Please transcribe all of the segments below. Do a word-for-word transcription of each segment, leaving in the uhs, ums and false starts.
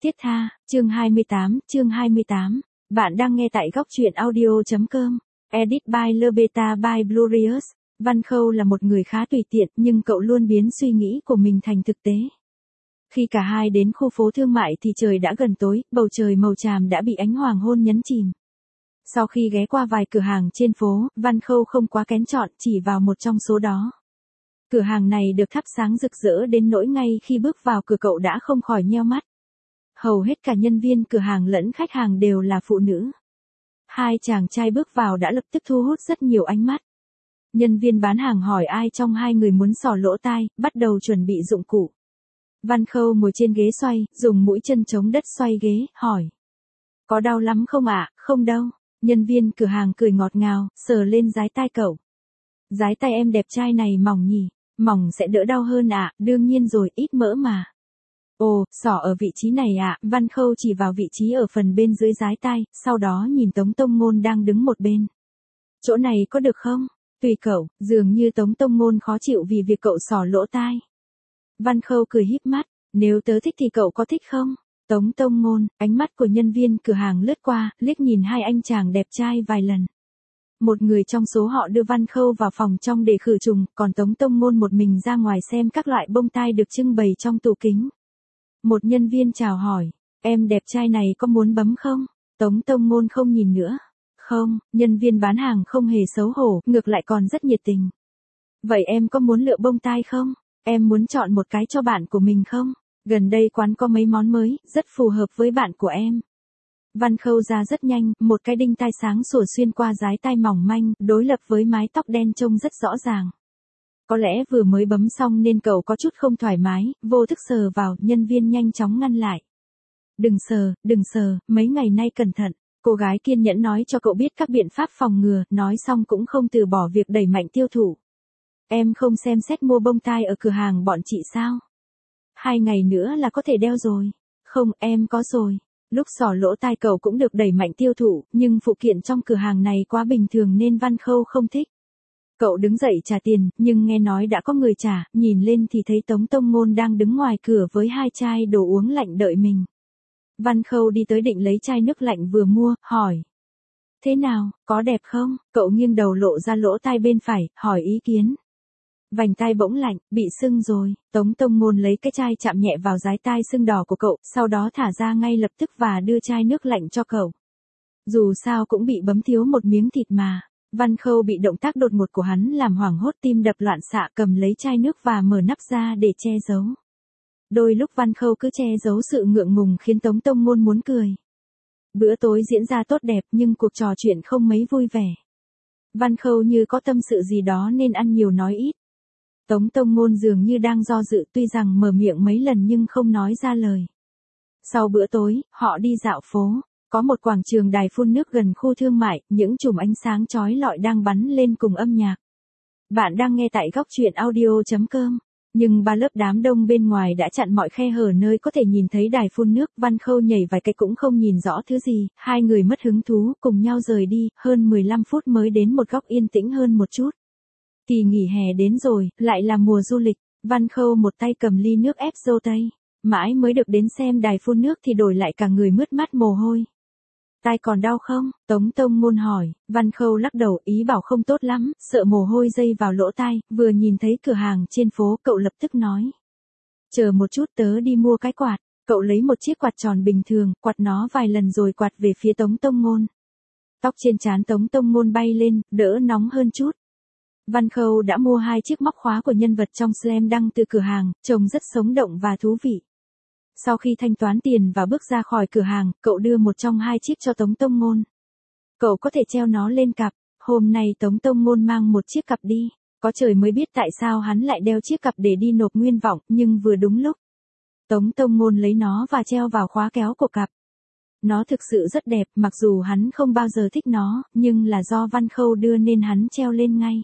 Tiết tha, chương hai mươi tám, chương hai mươi tám. Bạn đang nghe tại góc truyện audio.com. Edit by Lebeta by Glorious. Văn Khâu là một người khá tùy tiện, nhưng cậu luôn biến suy nghĩ của mình thành thực tế. Khi cả hai đến khu phố thương mại thì trời đã gần tối, bầu trời màu tràm đã bị ánh hoàng hôn nhấn chìm. Sau khi ghé qua vài cửa hàng trên phố, Văn Khâu không quá kén chọn, chỉ vào một trong số đó. Cửa hàng này được thắp sáng rực rỡ đến nỗi ngay khi bước vào cửa cậu đã không khỏi nheo mắt. Hầu hết cả nhân viên cửa hàng lẫn khách hàng đều là phụ nữ. Hai chàng trai bước vào đã lập tức thu hút rất nhiều ánh mắt. Nhân viên bán hàng hỏi ai trong hai người muốn xỏ lỗ tai, bắt đầu chuẩn bị dụng cụ. Văn Khâu ngồi trên ghế xoay, dùng mũi chân chống đất xoay ghế, hỏi. Có đau lắm không ạ? À? Không đâu. Nhân viên cửa hàng cười ngọt ngào, sờ lên dái tai cậu. Dái tai em đẹp trai này mỏng nhỉ? Mỏng sẽ đỡ đau hơn ạ, à? Đương nhiên rồi, ít mỡ mà. Ồ, xỏ ở vị trí này ạ, à? Văn Khâu chỉ vào vị trí ở phần bên dưới dái tai, sau đó nhìn Tống Tông Ngôn đang đứng một bên. Chỗ này có được không? Tùy cậu, dường như Tống Tông Ngôn khó chịu vì việc cậu xỏ lỗ tai. Văn Khâu cười híp mắt, nếu tớ thích thì cậu có thích không? Tống Tông Ngôn, ánh mắt của nhân viên cửa hàng lướt qua, liếc nhìn hai anh chàng đẹp trai vài lần. Một người trong số họ đưa Văn Khâu vào phòng trong để khử trùng, còn Tống Tông Ngôn một mình ra ngoài xem các loại bông tai được trưng bày trong tủ kính. Một nhân viên chào hỏi, em đẹp trai này có muốn bấm không? Tống Tông Ngôn không nhìn nữa. Không, nhân viên bán hàng không hề xấu hổ, ngược lại còn rất nhiệt tình. Vậy em có muốn lựa bông tai không? Em muốn chọn một cái cho bạn của mình không? Gần đây quán có mấy món mới, rất phù hợp với bạn của em. Văn Khâu ra rất nhanh, một cái đinh tai sáng sủa xuyên qua dái tai mỏng manh, đối lập với mái tóc đen trông rất rõ ràng. Có lẽ vừa mới bấm xong nên cậu có chút không thoải mái, vô thức sờ vào, nhân viên nhanh chóng ngăn lại. Đừng sờ, đừng sờ, mấy ngày nay cẩn thận. Cô gái kiên nhẫn nói cho cậu biết các biện pháp phòng ngừa, nói xong cũng không từ bỏ việc đẩy mạnh tiêu thụ. Em không xem xét mua bông tai ở cửa hàng bọn chị sao? Hai ngày nữa là có thể đeo rồi. Không, em có rồi. Lúc xỏ lỗ tai cậu cũng được đẩy mạnh tiêu thụ, nhưng phụ kiện trong cửa hàng này quá bình thường nên Văn Khâu không thích. Cậu đứng dậy trả tiền, nhưng nghe nói đã có người trả, nhìn lên thì thấy Tống Tông Ngôn đang đứng ngoài cửa với hai chai đồ uống lạnh đợi mình. Văn Khâu đi tới định lấy chai nước lạnh vừa mua, hỏi. Thế nào, có đẹp không? Cậu nghiêng đầu lộ ra lỗ tai bên phải, hỏi ý kiến. Vành tai bỗng lạnh, bị sưng rồi. Tống Tông Ngôn lấy cái chai chạm nhẹ vào dái tai sưng đỏ của cậu, sau đó thả ra ngay lập tức và đưa chai nước lạnh cho cậu. Dù sao cũng bị bấm thiếu một miếng thịt mà. Văn Khâu bị động tác đột ngột của hắn làm hoảng hốt, tim đập loạn xạ, cầm lấy chai nước và mở nắp ra để che giấu. Đôi lúc Văn Khâu cứ che giấu sự ngượng ngùng khiến Tống Tông Ngôn muốn cười. Bữa tối diễn ra tốt đẹp nhưng cuộc trò chuyện không mấy vui vẻ. Văn Khâu như có tâm sự gì đó nên ăn nhiều nói ít. Tống Tông Ngôn dường như đang do dự, tuy rằng mở miệng mấy lần nhưng không nói ra lời. Sau bữa tối, họ đi dạo phố. Có một quảng trường đài phun nước gần khu thương mại, những chùm ánh sáng chói lọi đang bắn lên cùng âm nhạc. Bạn đang nghe tại góc truyện audio.com. Nhưng ba lớp đám đông bên ngoài đã chặn mọi khe hở nơi có thể nhìn thấy đài phun nước. Văn Khâu nhảy vài cái cũng không nhìn rõ thứ gì, hai người mất hứng thú, cùng nhau rời đi, hơn mười lăm phút mới đến một góc yên tĩnh hơn một chút. Kỳ nghỉ hè đến rồi, lại là mùa du lịch. Văn Khâu một tay cầm ly nước ép dâu tây, mãi mới được đến xem đài phun nước thì đổi lại cả người mướt mắt mồ hôi. Tai còn đau không? Tống Tông Ngôn hỏi. Văn Khâu lắc đầu, ý bảo không tốt lắm, sợ mồ hôi dây vào lỗ tai. Vừa nhìn thấy cửa hàng trên phố, cậu lập tức nói. Chờ một chút, tớ đi mua cái quạt. Cậu lấy một chiếc quạt tròn bình thường, quạt nó vài lần rồi quạt về phía Tống Tông Ngôn. Tóc trên trán Tống Tông Ngôn bay lên, đỡ nóng hơn chút. Văn Khâu đã mua hai chiếc móc khóa của nhân vật trong Slam Dunk từ cửa hàng, trông rất sống động và thú vị. Sau khi thanh toán tiền và bước ra khỏi cửa hàng, cậu đưa một trong hai chiếc cho Tống Tông Ngôn. Cậu có thể treo nó lên cặp. Hôm nay Tống Tông Ngôn mang một chiếc cặp đi. Có trời mới biết tại sao hắn lại đeo chiếc cặp để đi nộp nguyên vọng, nhưng vừa đúng lúc. Tống Tông Ngôn lấy nó và treo vào khóa kéo của cặp. Nó thực sự rất đẹp, mặc dù hắn không bao giờ thích nó, nhưng là do Văn Khâu đưa nên hắn treo lên ngay.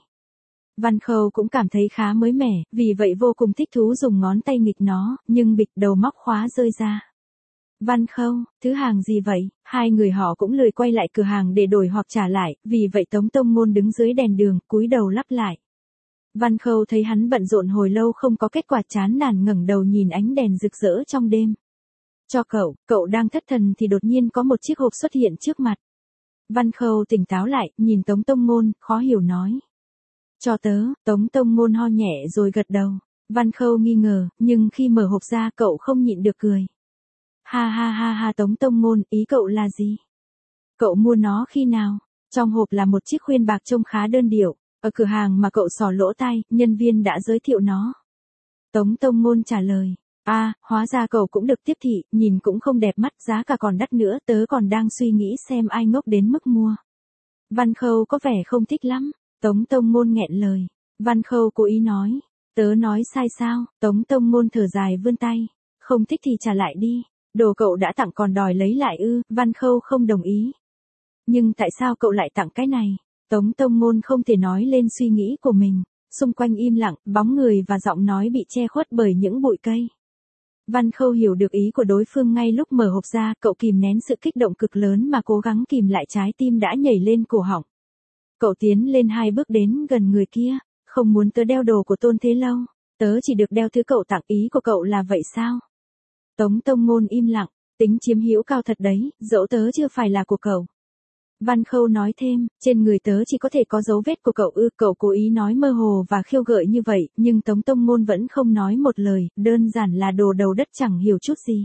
Văn Khâu cũng cảm thấy khá mới mẻ, vì vậy vô cùng thích thú dùng ngón tay nghịch nó, nhưng bịch đầu móc khóa rơi ra. Văn Khâu, thứ hàng gì vậy? Hai người họ cũng lười quay lại cửa hàng để đổi hoặc trả lại, vì vậy Tống Tông Ngôn đứng dưới đèn đường, cúi đầu lắp lại. Văn Khâu thấy hắn bận rộn hồi lâu không có kết quả, chán nản ngẩng đầu nhìn ánh đèn rực rỡ trong đêm. Cho cậu, cậu đang thất thần thì đột nhiên có một chiếc hộp xuất hiện trước mặt. Văn Khâu tỉnh táo lại, nhìn Tống Tông Ngôn, khó hiểu nói. Cho tớ, Tống Tông Ngôn ho nhẹ rồi gật đầu. Văn Khâu nghi ngờ, nhưng khi mở hộp ra cậu không nhịn được cười. Ha ha ha ha Tống Tông Ngôn, ý cậu là gì? Cậu mua nó khi nào? Trong hộp là một chiếc khuyên bạc trông khá đơn điệu, ở cửa hàng mà cậu xỏ lỗ tai, nhân viên đã giới thiệu nó. Tống Tông Ngôn trả lời. À, hóa ra cậu cũng được tiếp thị, nhìn cũng không đẹp mắt, giá cả còn đắt nữa, tớ còn đang suy nghĩ xem ai ngốc đến mức mua. Văn Khâu có vẻ không thích lắm. Tống Tông Ngôn nghẹn lời. Văn Khâu cố ý nói. Tớ nói sai sao? Tống Tông Ngôn thở dài vươn tay. Không thích thì trả lại đi. Đồ cậu đã tặng còn đòi lấy lại ư? Văn Khâu không đồng ý. Nhưng tại sao cậu lại tặng cái này? Tống Tông Ngôn không thể nói lên suy nghĩ của mình. Xung quanh im lặng, bóng người và giọng nói bị che khuất bởi những bụi cây. Văn Khâu hiểu được ý của đối phương ngay lúc mở hộp ra, cậu kìm nén sự kích động cực lớn mà cố gắng kìm lại trái tim đã nhảy lên cổ họng. Cậu tiến lên hai bước đến gần người kia. Không muốn tớ đeo đồ của Tôn Thế Lâu. Tớ chỉ được đeo thứ cậu tặng, ý của cậu là vậy sao? Tống Tông Ngôn im lặng. Tính chiếm hữu cao thật đấy, dẫu tớ chưa phải là của cậu. Văn Khâu nói thêm, trên người tớ chỉ có thể có dấu vết của cậu ư. Cậu cố ý nói mơ hồ và khiêu gợi như vậy, nhưng Tống Tông Ngôn vẫn không nói một lời, đơn giản là đồ đầu đất chẳng hiểu chút gì.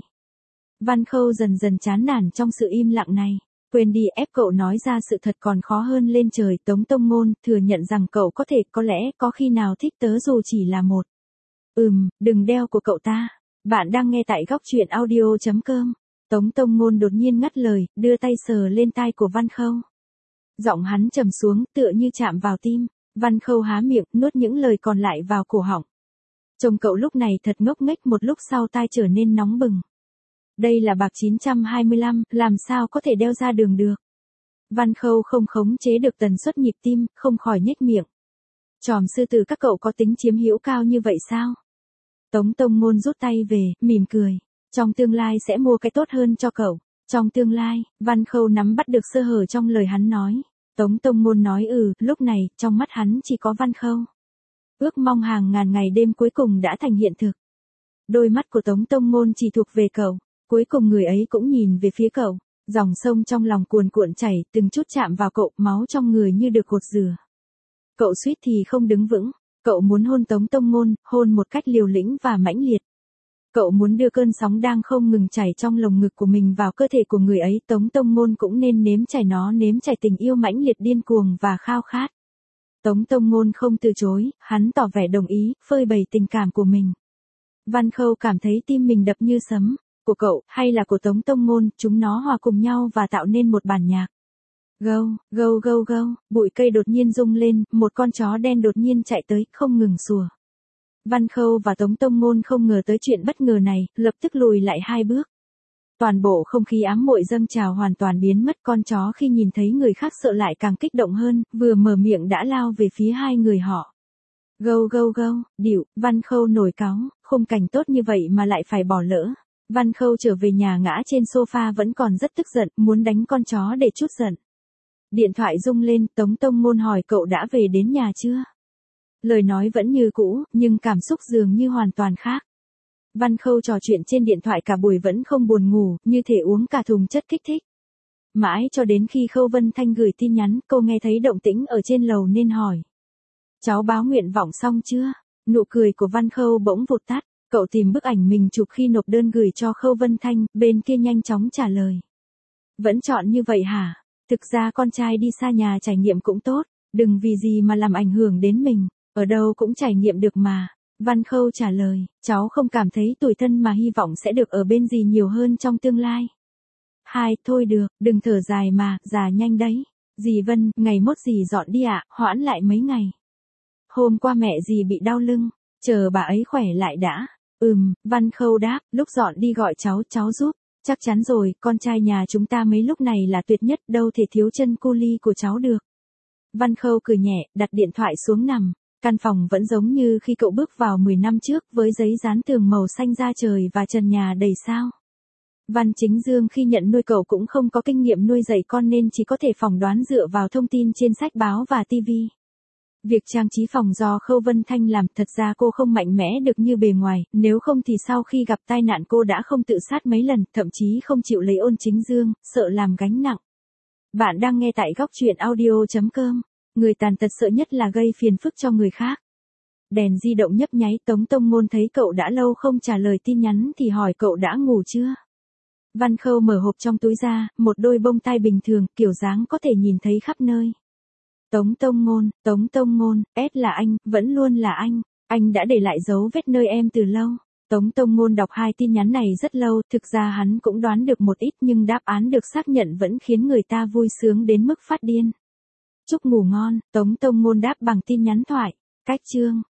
Văn Khâu dần dần chán nản trong sự im lặng này. Quên đi, ép cậu nói ra sự thật còn khó hơn lên trời. Tống Tông Ngôn thừa nhận rằng cậu có thể, có lẽ, có khi nào thích tớ dù chỉ là một. Ừm, đừng đeo của cậu ta. Bạn đang nghe tại góc truyện audio chấm com. Tống Tông Ngôn đột nhiên ngắt lời, đưa tay sờ lên tai của Văn Khâu. Giọng hắn trầm xuống, tựa như chạm vào tim. Văn Khâu há miệng, nuốt những lời còn lại vào cổ họng. Trông cậu lúc này thật ngốc nghếch, một lúc sau tai trở nên nóng bừng. Đây là bạc chín trăm hai mươi lăm, làm sao có thể đeo ra đường được. Văn Khâu không khống chế được tần suất nhịp tim, không khỏi nhếch miệng. Tròm sư tử các cậu có tính chiếm hữu cao như vậy sao? Tống Tông Ngôn rút tay về, mỉm cười. Trong tương lai sẽ mua cái tốt hơn cho cậu. Trong tương lai, Văn Khâu nắm bắt được sơ hở trong lời hắn nói. Tống Tông Ngôn nói ừ, lúc này, trong mắt hắn chỉ có Văn Khâu. Ước mong hàng ngàn ngày đêm cuối cùng đã thành hiện thực. Đôi mắt của Tống Tông Ngôn chỉ thuộc về cậu. Cuối cùng người ấy cũng nhìn về phía cậu. Dòng sông trong lòng cuồn cuộn chảy, từng chút chạm vào cậu, máu trong người như được gột rửa. Cậu suýt thì không đứng vững. Cậu muốn hôn Tống Tông Ngôn, hôn một cách liều lĩnh và mãnh liệt. Cậu muốn đưa cơn sóng đang không ngừng chảy trong lồng ngực của mình vào cơ thể của người ấy. Tống Tông Ngôn cũng nên nếm chảy nó, nếm chảy tình yêu mãnh liệt, điên cuồng và khao khát. Tống Tông Ngôn không từ chối, hắn tỏ vẻ đồng ý, phơi bày tình cảm của mình. Văn Khâu cảm thấy tim mình đập như sấm. Của cậu, hay là của Tống Tông Ngôn, chúng nó hòa cùng nhau và tạo nên một bản nhạc. Gâu, gâu gâu gâu, bụi cây đột nhiên rung lên, một con chó đen đột nhiên chạy tới, không ngừng sủa. Văn Khâu và Tống Tông Ngôn không ngờ tới chuyện bất ngờ này, lập tức lùi lại hai bước. Toàn bộ không khí ám muội dâng trào hoàn toàn biến mất. Con chó khi nhìn thấy người khác sợ lại càng kích động hơn, vừa mở miệng đã lao về phía hai người họ. Gâu gâu gâu, điệu, Văn Khâu nổi cáu, khung cảnh tốt như vậy mà lại phải bỏ lỡ. Văn Khâu trở về nhà ngã trên sofa vẫn còn rất tức giận, muốn đánh con chó để trút giận. Điện thoại rung lên, Tống Tông Ngôn hỏi cậu đã về đến nhà chưa? Lời nói vẫn như cũ, nhưng cảm xúc dường như hoàn toàn khác. Văn Khâu trò chuyện trên điện thoại cả buổi vẫn không buồn ngủ, như thể uống cả thùng chất kích thích. Mãi cho đến khi Khâu Vân Thanh gửi tin nhắn, cô nghe thấy động tĩnh ở trên lầu nên hỏi. Cháu báo nguyện vọng xong chưa? Nụ cười của Văn Khâu bỗng vụt tắt. Cậu tìm bức ảnh mình chụp khi nộp đơn gửi cho Khâu Vân Thanh, bên kia nhanh chóng trả lời. Vẫn chọn như vậy hả? Thực ra con trai đi xa nhà trải nghiệm cũng tốt, đừng vì gì mà làm ảnh hưởng đến mình, ở đâu cũng trải nghiệm được mà. Văn Khâu trả lời, cháu không cảm thấy tủi thân mà hy vọng sẽ được ở bên dì nhiều hơn trong tương lai. Hai, thôi được, đừng thở dài mà, già nhanh đấy. Dì Vân, ngày mốt dì dọn đi ạ, hoãn lại mấy ngày. Hôm qua mẹ dì bị đau lưng, chờ bà ấy khỏe lại đã. Ừm, Văn Khâu đáp, lúc dọn đi gọi cháu, cháu giúp. Chắc chắn rồi, con trai nhà chúng ta mấy lúc này là tuyệt nhất, đâu thể thiếu chân cu ly của cháu được. Văn Khâu cười nhẹ, đặt điện thoại xuống nằm. Căn phòng vẫn giống như khi cậu bước vào mười năm trước, với giấy dán tường màu xanh da trời và trần nhà đầy sao. Văn Chính Dương khi nhận nuôi cậu cũng không có kinh nghiệm nuôi dạy con nên chỉ có thể phỏng đoán dựa vào thông tin trên sách báo và ti vi. Việc trang trí phòng do Khâu Vân Thanh làm, thật ra cô không mạnh mẽ được như bề ngoài, nếu không thì sau khi gặp tai nạn cô đã không tự sát mấy lần, thậm chí không chịu lấy Ôn Chính Dương, sợ làm gánh nặng. Bạn đang nghe tại góc truyện audio chấm com. Người tàn tật sợ nhất là gây phiền phức cho người khác. Đèn di động nhấp nháy, Tống Tông Ngôn thấy cậu đã lâu không trả lời tin nhắn thì hỏi cậu đã ngủ chưa. Văn Khâu mở hộp trong túi ra, một đôi bông tai bình thường, kiểu dáng có thể nhìn thấy khắp nơi. Tống Tông Ngôn, Tống Tông Ngôn, S là anh, vẫn luôn là anh, anh đã để lại dấu vết nơi em từ lâu. Tống Tông Ngôn đọc hai tin nhắn này rất lâu, thực ra hắn cũng đoán được một ít nhưng đáp án được xác nhận vẫn khiến người ta vui sướng đến mức phát điên. Chúc ngủ ngon, Tống Tông Ngôn đáp bằng tin nhắn thoại. Cách chương.